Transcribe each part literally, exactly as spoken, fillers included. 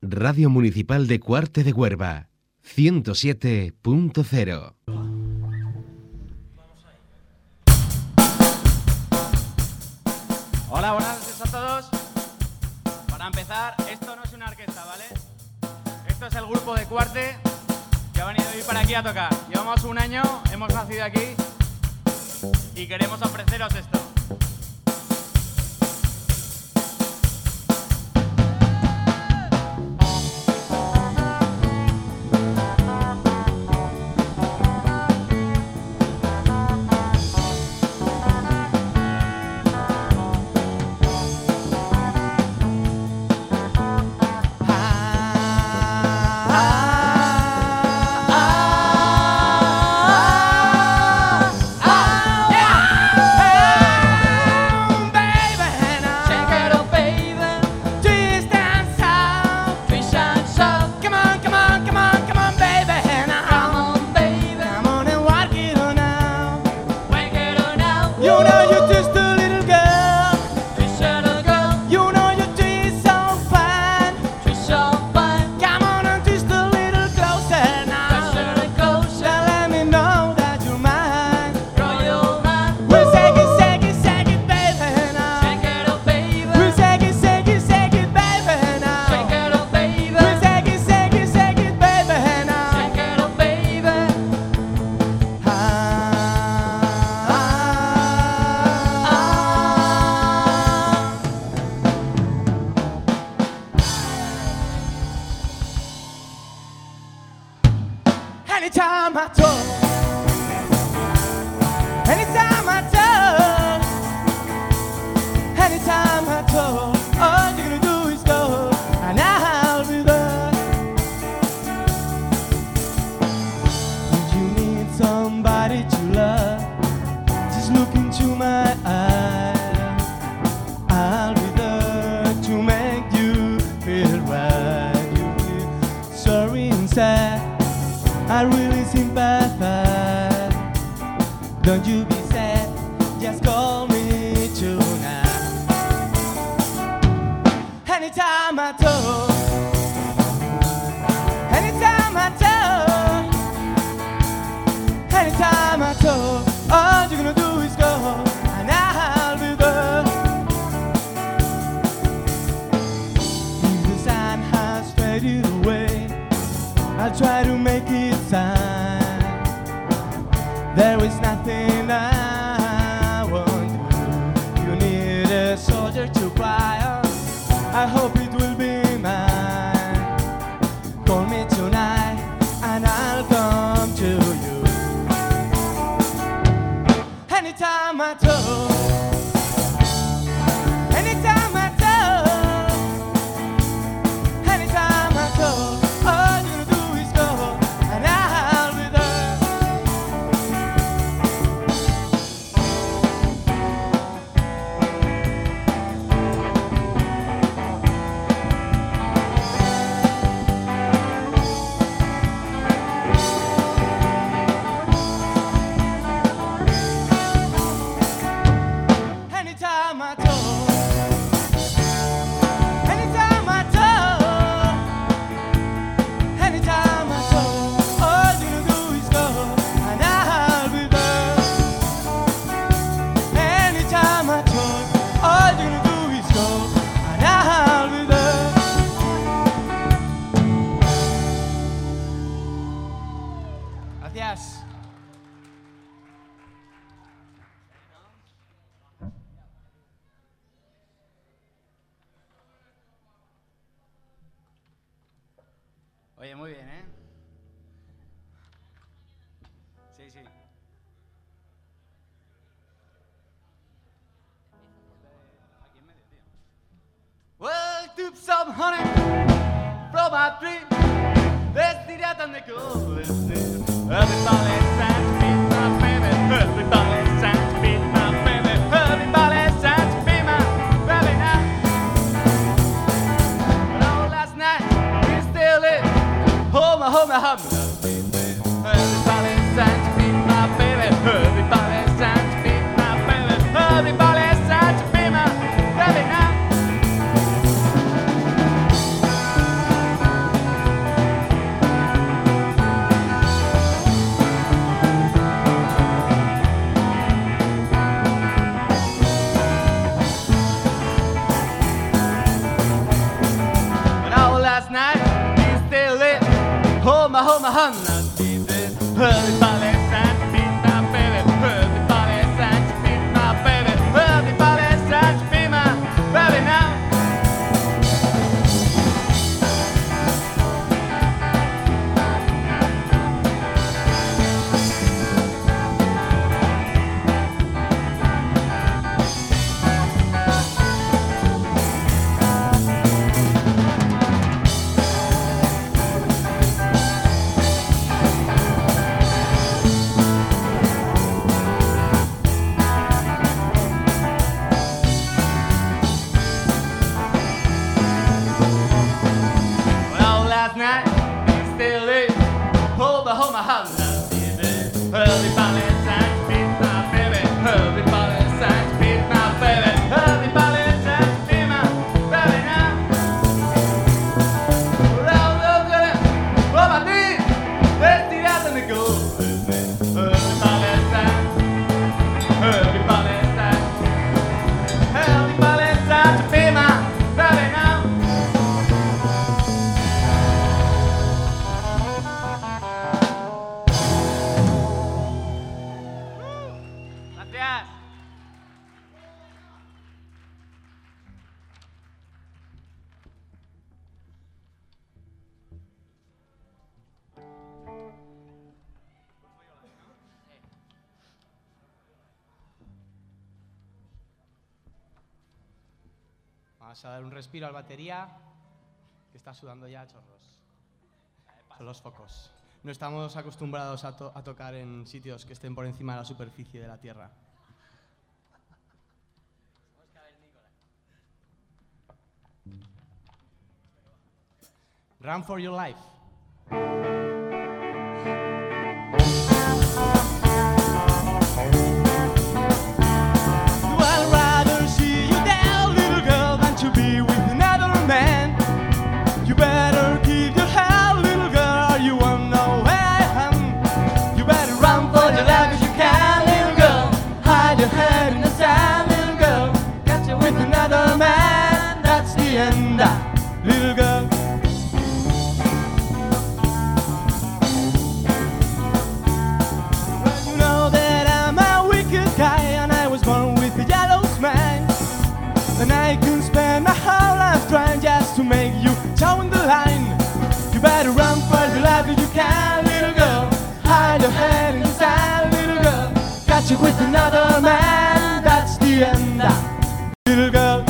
Radio Municipal de Cuarte de Huerva, ciento siete punto cero. Hola, buenas noches a todos. Para empezar, esto no es una orquesta, ¿vale? Esto es el grupo de Cuarte que ha venido hoy para aquí a tocar. Llevamos un año, hemos nacido aquí y queremos ofreceros esto. Anytime I talk, anytime I talk, anytime I talk, all you're gonna do is go, and I'll be there. When you need somebody to love, just look into my eyes. I'll be there to make you feel right. You feel sorry and sad, I really sympathize. Don't you be sad, just call me tonight. Anytime I talk, anytime I talk, anytime I talk, all you're gonna do is go, and I'll be there. If the sun has faded away, I'll try to make it shine. There is nothing I won't do. You need a soldier to cry on. I hope it will be mine. Call me tonight and I'll come to you. Anytime I talk, anytime I talk, anytime I talk, all you do is go, and I'll be there. Anytime I talk, anytime I talk, anytime I talk, all you do is go, and I'll be there. Anytime I talk, all you do is go, and I'll be there. Gracias. Oye, muy bien, ¿eh? Sí, sí. Aquí en medio, tío. Well, took some honey from my tree. This the rat and the cool is there. Everybody stands to be my baby. Everybody stands to be my baby. Everybody stands to be my baby now. But all last night we still live. Home, home, home. Everybody stands to be my baby. Everybody stands to be my baby. Everybody stands to be my baby now. Everybody said to be my baby. Everybody said to be my baby. Everybody said to be my baby now. Well, last night, still late. Hold the home, I have that baby. Everybody said to be my baby. Everybody said to be my baby. Everybody said to be my baby now. Well, look at it. Oh, my dear. Let's see that in the goal. Everybody said. Everybody said. Everybody said to be my baby now. Gracias. Vamos a dar un respiro al batería, que está sudando ya a chorros. Son los focos. No estamos acostumbrados a, to- a tocar en sitios que estén por encima de la superficie de la Tierra. Run for your life. I'd rather see you down, little girl, than to be with another man. You better keep your head, little girl, or you won't know where I am. You better run for your life if you can, little girl. Hide your head in the sand, little girl. Catch you with another man, that's the end, little girl. You know that I'm a wicked guy, and I was born with a yellow smile. And I can spend my whole life trying just to make you toe in the line. You better run for your life if you can, little girl. Hide your head in the sand, little girl. Catch you with another man, that's the end, little girl.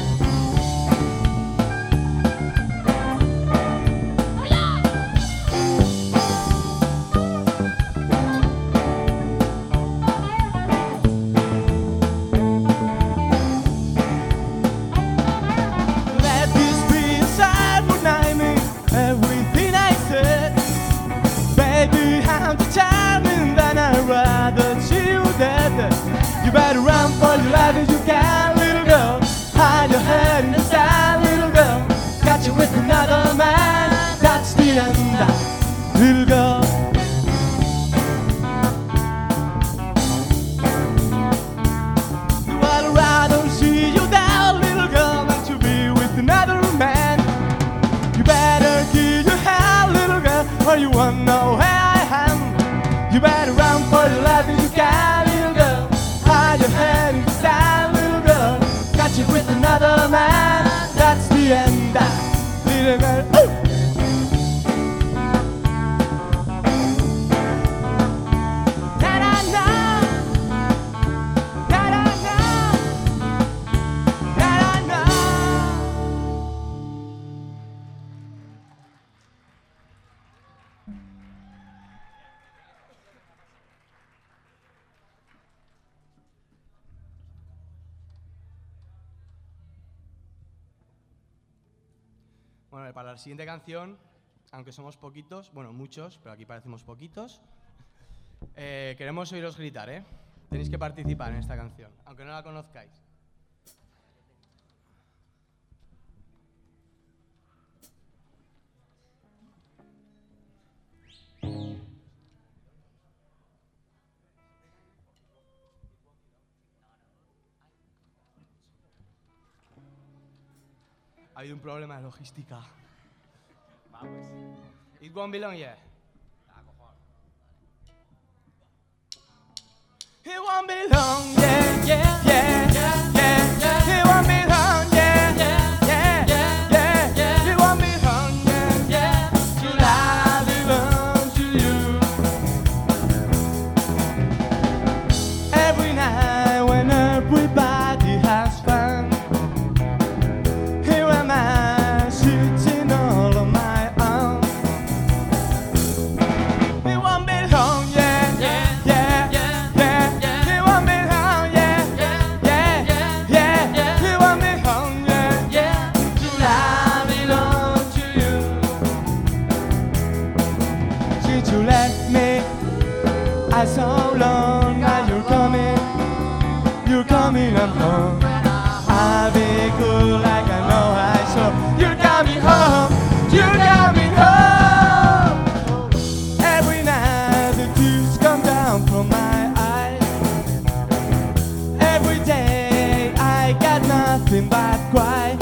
Let this be inside what I mean, everything I said. Baby, I'm determined that I'd rather see you dead. You better run for your life if you can, little girl. Hide your head in the sand, little girl. Catch you with another man, that's the end, little girl. I'd rather see you down, little girl, than to be with another man. You better keep your head, little girl, or you won't know where I am. You better run for your life if you can, little girl. Hide your head in the sand, little girl. Catch you with another man, that's the end, little girl. Ooh! Na-na-na. Na-na-na. Na-na-na. Bueno, para la siguiente canción, aunque somos poquitos, bueno, muchos, pero aquí parecemos poquitos, eh, queremos oíros gritar, ¿eh? Tenéis que participar en esta canción, aunque no la conozcáis. Ha habido un problema de logística. Va, pues. It won't be long yet. Ah, cojones. It won't be long, yeah, yeah, yeah, yeah, yeah. It won't be long, yeah, yeah, yeah, yeah, yeah. It won't be long, yeah, yeah. Till I belong to you. Every night when everybody has fun, here am I sitting all on my own. It won't be long, yeah, yeah, yeah, yeah, yeah. It won't be long, yeah, yeah, yeah, yeah, yeah. It won't be long, yeah, yeah. Till I belong to you. Since you left me, I so long. Now you're coming, you're coming, I'm home. I'll be cool like I know I saw. You're coming home, you're coming home. Every night the tears come down from my eyes. Every day I got nothing but cry.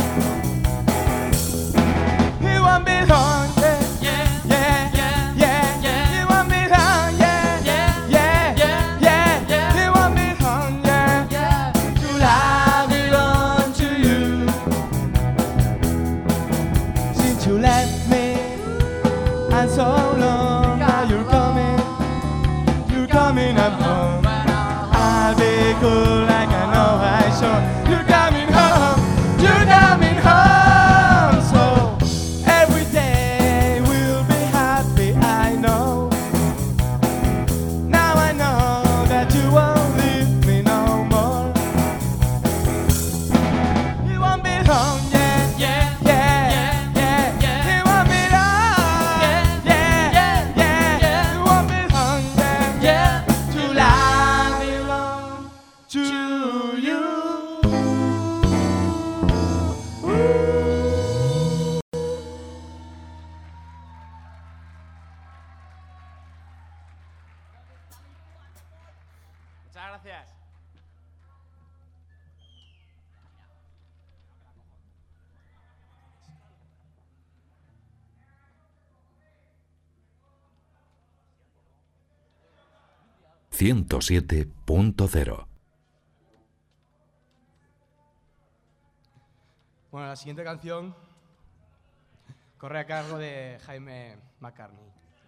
It won't be long, yeah, yeah, yeah, yeah, yeah. It won't be long, yeah, yeah, yeah, yeah, yeah. It won't be long, yeah, yeah. Till I belong to you. Since you left me, and so long. Now you're coming, you're coming, I'm home. I'll be cool like I know I should. You're coming home, you're coming home. So every day will be happy, I know. Now I know that you won't leave me no more. It won't be long, yeah, yeah, yeah, yeah, yeah. It won't be long, yeah, yeah, yeah, yeah. It won't be long, yeah, yeah. Till I belong to you. Muchas gracias. ciento siete punto cero. Bueno, la siguiente canción corre a cargo de Jaime McCartney.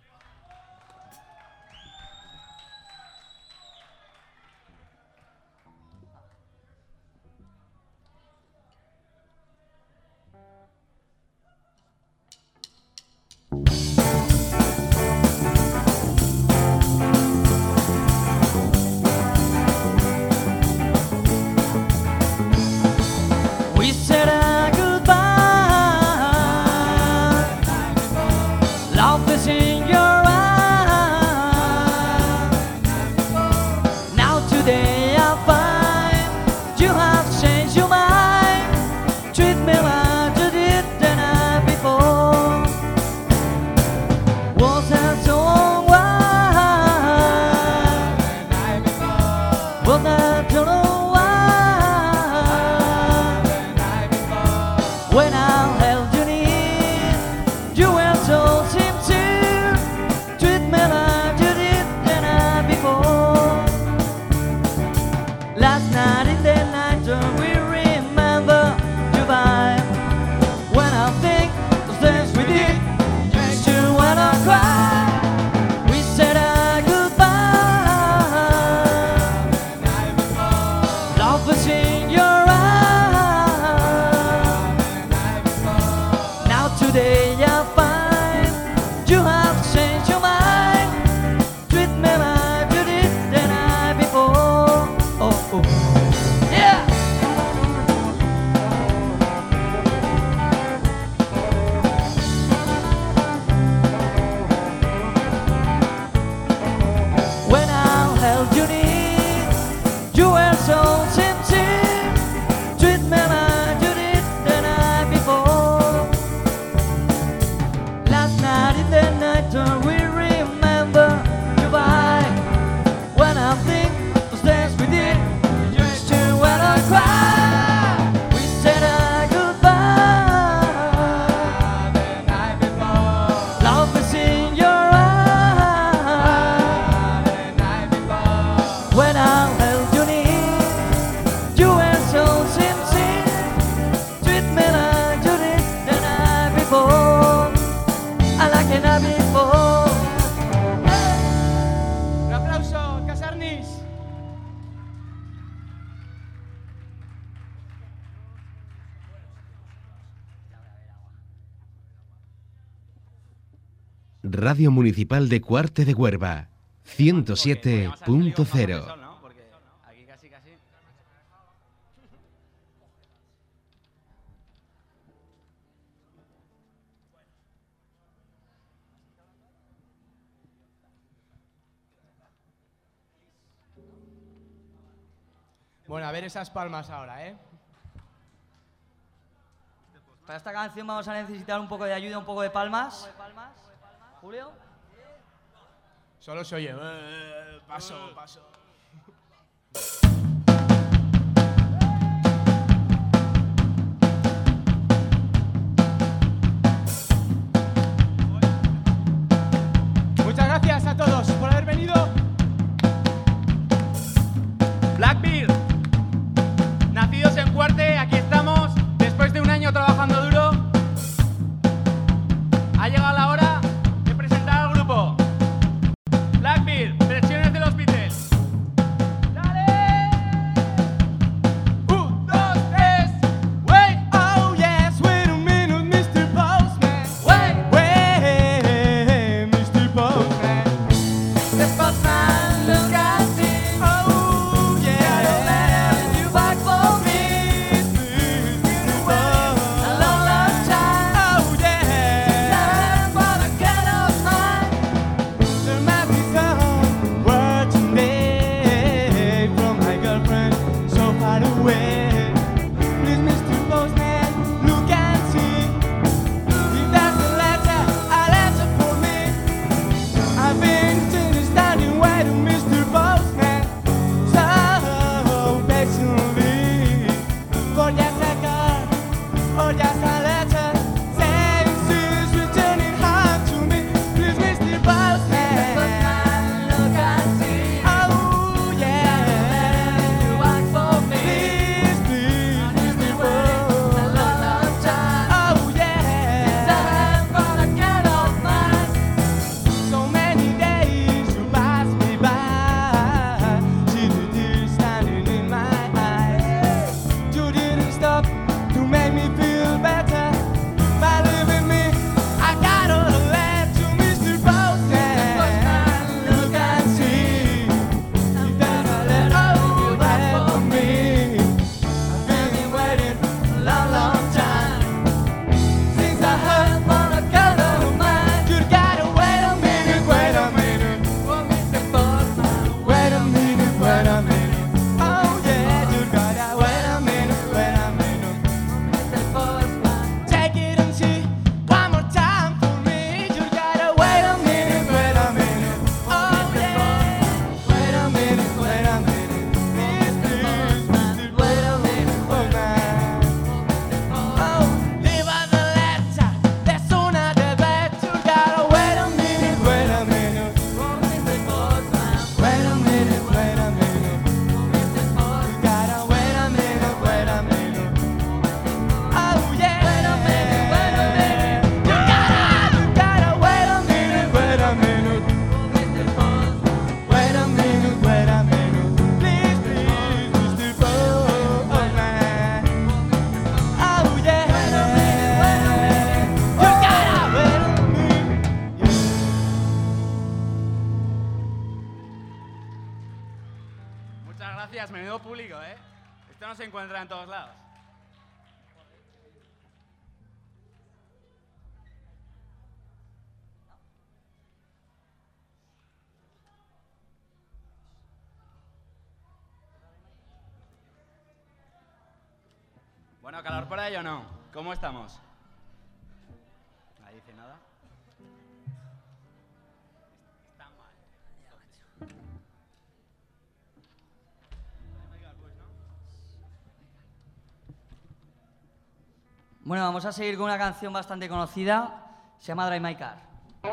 We said our goodbye. Love is in your eyes. Now today I find you have changed your mind. Treat me like you did the night before. Was that so wide? Was that so wide? When I held you near, you were so sincere. Treat me like you did the night before. Last night in the night, we remember you by. When I think the things we did, makes you wanna cry. We said our goodbye. Love was in your eyes. Radio Municipal de Cuarte de Huerva, ciento siete punto cero. Aquí casi, casi. Bueno, a ver esas palmas ahora, ¿eh? Para esta canción vamos a necesitar un poco de ayuda, un poco de palmas. Julio. Solo se oye. Eh, paso, paso. Muchas gracias a todos por haber venido. Blackbeard, nacidos en Cuarte, aquí estamos, después de un año trabajando duro. Ha llegado la hora de presentar al grupo. Blackbeard, versiones de los Beatles. ¡Dale! Un, dos, tres, wait. Oh yes, wait a minute, mister Postman. Wait. Wait, mister Postman. The postman, look at me. Oh yeah, Got a letter due back for me. mister Postman. A long, long time. Oh yeah. Time for the girl of mine. There might be some word today from my girlfriend so far away. Please, mister Postman, look and see if that's a letter, a letter for me. I've been sitting standing waiting, mister Postman, so patiently for just a card or just a letter saying she's returning home to me. Please, mister Postman. Look and see. Oh yeah. You back for me. Please, please, mister A Postman. long, long time. Oh yeah. Time for the girl of mine. So many days you passed me by. See the tears standing in my eyes. You didn't stop to make me feel better by leaving me. I got a letter to mister Postman. Look and see if there's a letter you write for me. I've been waiting a long, long time since I heard from a girl of mine. You gotta wait a minute, wait a minute. For Mister Postman. Wait a minute, wait a minute. Oh yeah, you gotta wait a minute, wait a minute. Mister Postman. Take it and see one more time for me. You gotta wait a minute, wait a minute. Oh yeah, wait a minute, wait a minute. Please, please, please, wait a minute, wait a minute. Oh, leave us a letter. The sooner the better. You gotta wait a minute, wait a minute. For Mister Postman. Wait a minute, wait a minute. Mister Postman. You gotta wait a minute, wait a minute. Oh yeah. Wait a minute, wait a minute. You gotta, you gotta wait a minute, wait a minute. Mister Postman. Wait a minute, wait a minute. Please, please, mister Postman. Oh yeah. Wait a minute, wait a minute. You gotta wait a minute. Yeah. Muchas gracias, menudo público, ¿eh? Esto no se encuentra en todos lados. Bueno, ¿calor por ahí o no? ¿Cómo estamos? Nadie dice nada. Está mal. Bueno, vamos a seguir con una canción bastante conocida. Se llama Drive My Car.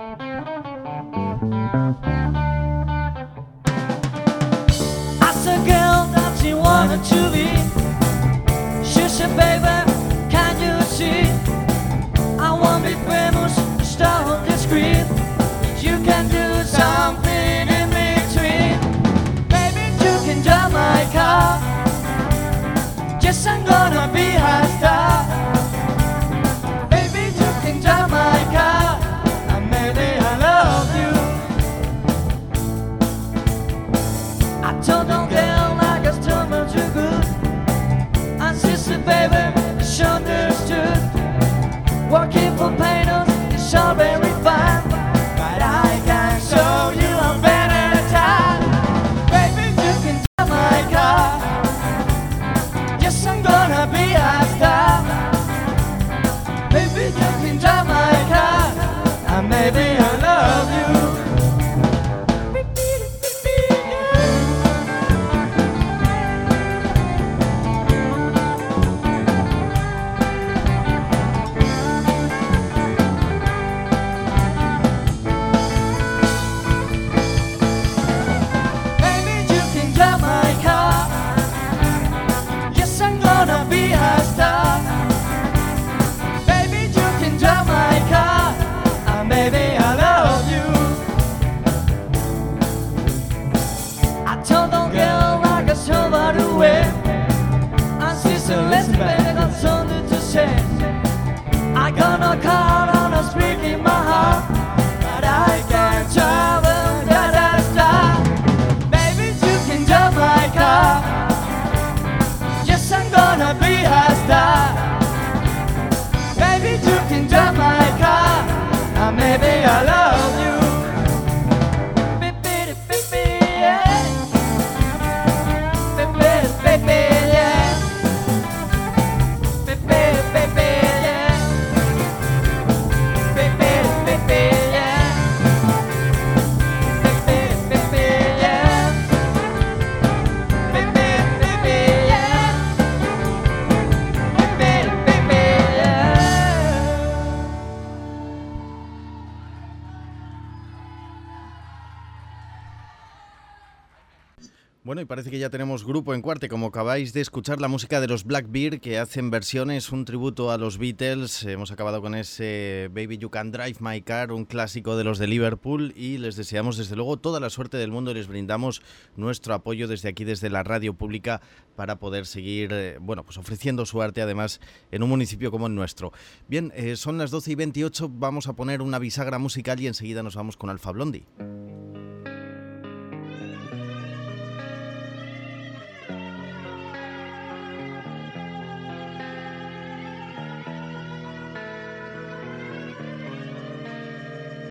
Asked a girl that she wanted to be. She said, baby, can you see? I won't be famous, star on the screen. You can do something in between. Baby, you can drive my car. Yes, I'm gonna be a star. Baby, you can drive my car. And maybe I love Working for painters is all very fine, but I can show you a better time. Baby, you can drive my car. Yes, I'm gonna be a star. Baby, you can drive my car, and maybe I love you. I got no car on a street in my heart, but I can travel that I star. Baby, you can drive my car. Yes, I'm gonna be a star. Baby, you can drive my car, and maybe I love you. Baby, baby, yeah. Baby, baby, yeah. Baby, baby. Bueno, y parece que ya tenemos grupo en Cuarte, como acabáis de escuchar la música de los Blackbeard, que hacen versiones, un tributo a los Beatles. Hemos acabado con ese Baby You Can Drive My Car, un clásico de los de Liverpool, y les deseamos desde luego toda la suerte del mundo y les brindamos nuestro apoyo desde aquí, desde la radio pública, para poder seguir eh, bueno, pues ofreciendo su arte, además, en un municipio como el nuestro. Bien, eh, son las doce y veintiocho, vamos a poner una bisagra musical y enseguida nos vamos con Alfa Blondy.